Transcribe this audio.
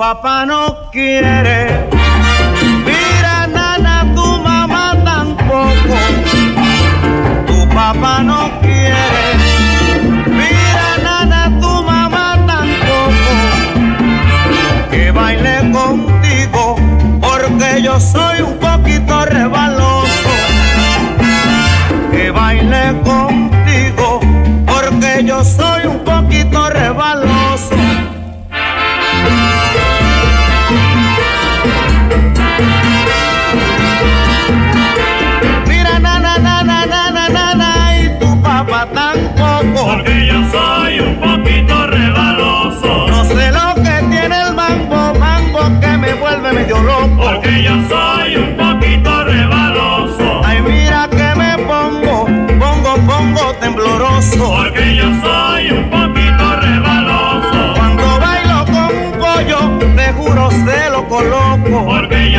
papá no quiere. Mira, nana, tu mamá tampoco. Tu papá no quiere. Mira, nana, tu mamá tampoco. Que baile contigo porque yo soy un poquito rebaloso. Que baile contigo porque yo soy un poquito rebaloso. Mira, nana, nana, nana, nana, y tu papá tampoco. Porque yo soy un poquito rebaloso. No sé lo que tiene el mambo, mambo que me vuelve medio loco. Porque yo soy un poquito rebaloso. Ay, mira que me pongo tembloroso. Porque yo soy un poquito rebaloso. Cuando bailo con un pollo, te juro se lo coloco. Porque